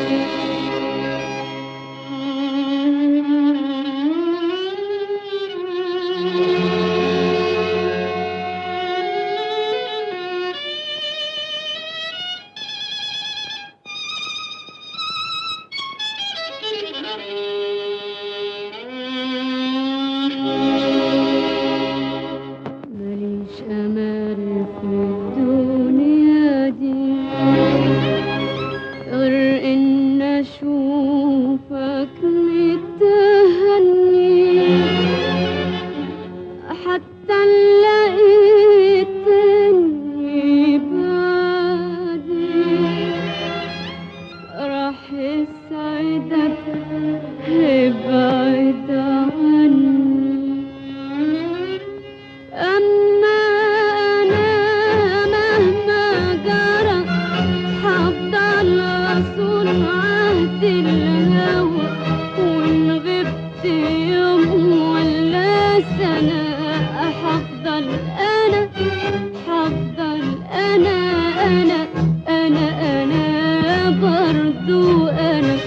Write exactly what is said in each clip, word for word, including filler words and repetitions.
ماليش أمل في الدنيا دي غير إن أشوفك متهني، حتى لقيتني بعدي راح يسعدك ابعد عني. أما أنا مهما جرى هفضل أصون عهد الهوى، وإن غبت يوم ولا سنة هفضل أنا هفضل أنا أنا أنا أنا برضو أنا.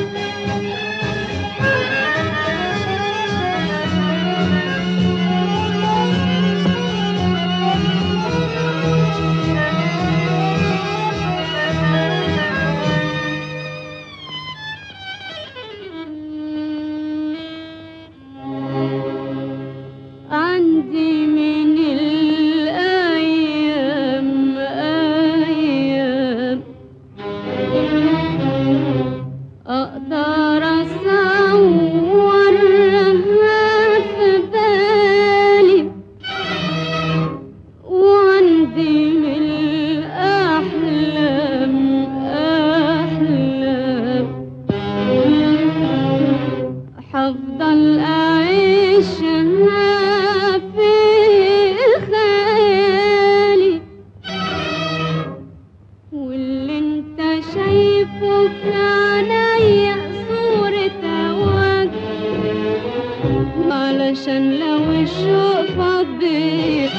عندي من الأيام أيام أقدر أصورها في بالي، وعندي من الأحلام أحلام حفضل أعيشها في خيالي، واللي انت شايفه في عينيا صورة هواك، علشان لو الشوق فضيت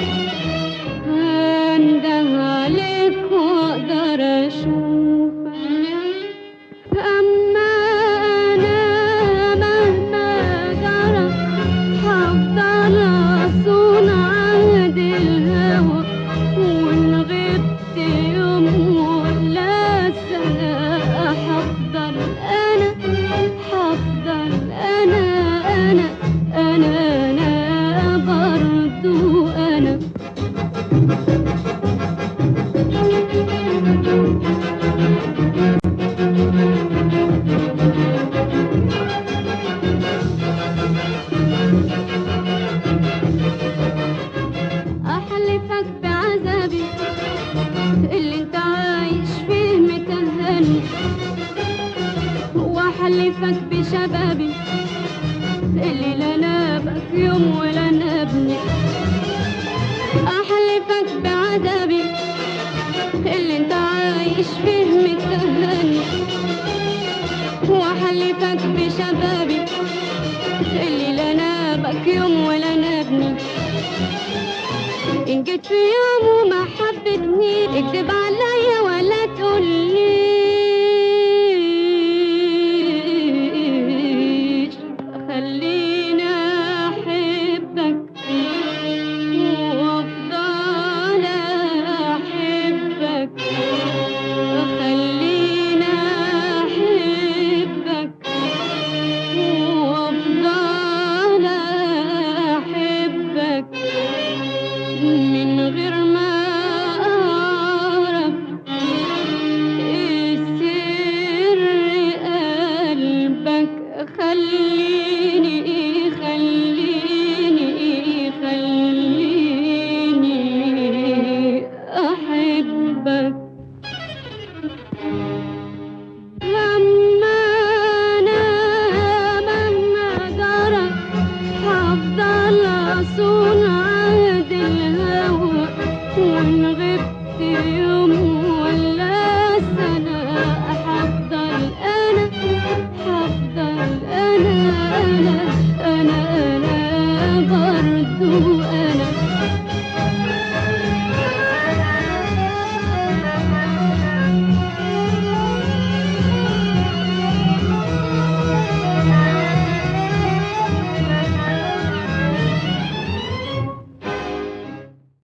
هنده عليك واقدر اشوفك. أما أنا مهما جرى هفضل أصون عهد الهوى، وإن غبت يوم ولا سنة هفضل أنا هفضل أنا أنا أنا أنا برضو أنا. أحلفك بعذابي اللي انت عايش فيه متهني، وأحلفك بشبابي اللي لا نابك يوم ولا نابني. أحلفك بعذابي اللي انت عايش فيه متهني، وأحلفك بشبابي اللي لا نابك يوم ولا نابني. إن جيت في يوم وما حبتني اكدب